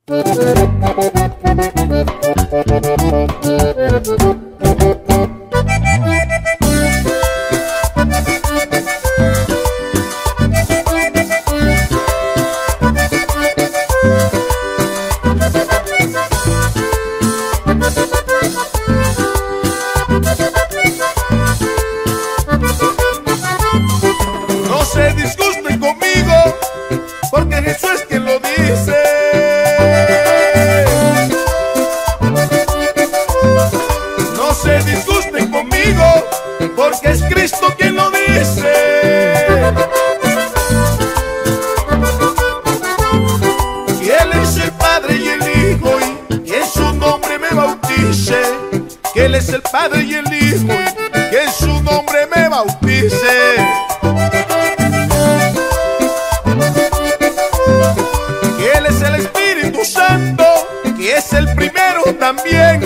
No se disgusten conmigo, porque Jesús es quien lo dice. No se disgusten conmigo, porque es Cristo quien lo dice. Que Él es el Padre y el Hijo, y en su nombre me bautice. Que Él es el Padre y el Hijo, y que en su nombre me bautice. Que Él es el Espíritu Santo, que es el primero también.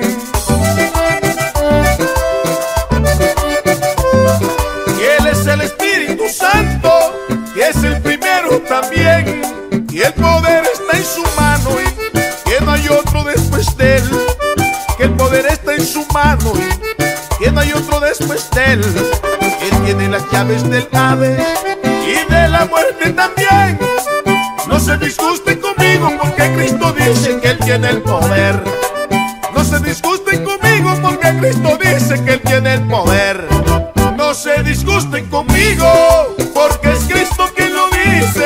Que Él es el Espíritu Santo, que es el primero también. Y el poder está en su mano, y que no hay otro después de Él. Que el poder está en su mano, y que no hay otro después de Él. Él tiene las llaves del Hades y de la muerte también. No se disgusten conmigo, porque Cristo dice que Él tiene el poder. No se disgusten conmigo, porque Cristo dice que Él tiene el poder. No se disgusten conmigo, porque es Cristo quien lo dice.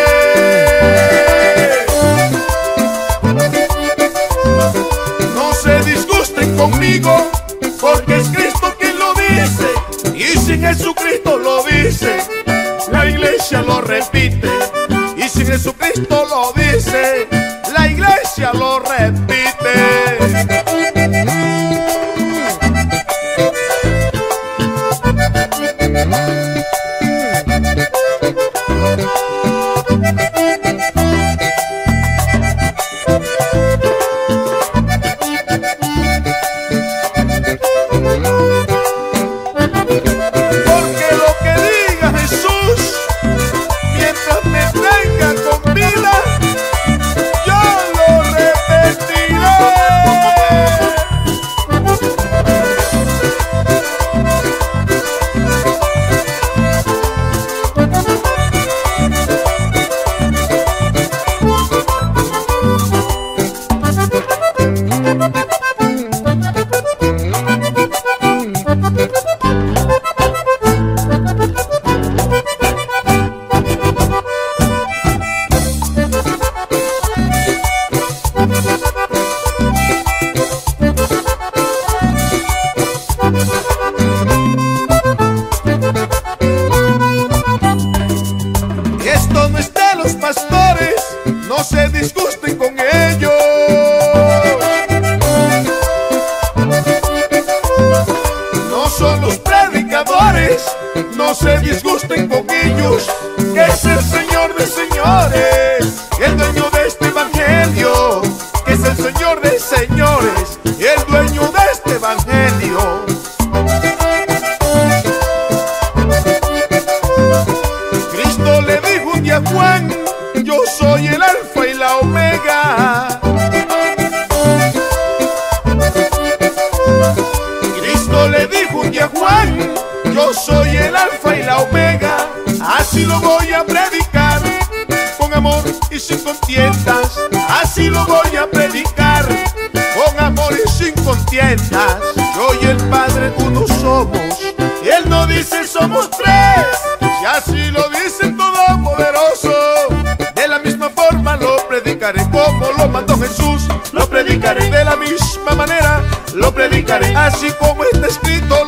No se disgusten conmigo, porque es Cristo quien lo dice. Y si Jesucristo lo dice, la iglesia lo repite. Y si Jesucristo lo dice, la iglesia lo repite. Porque lo que diga Jesús, mientras me tenga con vida, yo lo repetiré. Esto no es de los pastores, no se disgusten con ellos. No son los predicadores, no se disgusten con ellos. Que es el Señor de señores, el dueño de este evangelio. Que es el Señor de señores, el dueño de este evangelio. Cristo le dijo un día a Juan: yo soy el alfa y la omega. Cristo le dijo un día a Juan: yo soy el alfa y la omega. Así lo voy a predicar, con amor y sin contiendas. Así lo voy a predicar, con amor y sin contiendas. Yo y el Padre uno somos, y Él no dice somos tres. Si así lo dice el Todopoderoso, de la misma forma lo predicaré como lo mandó Jesús. Lo predicaré de la misma manera, lo predicaré así como está escrito.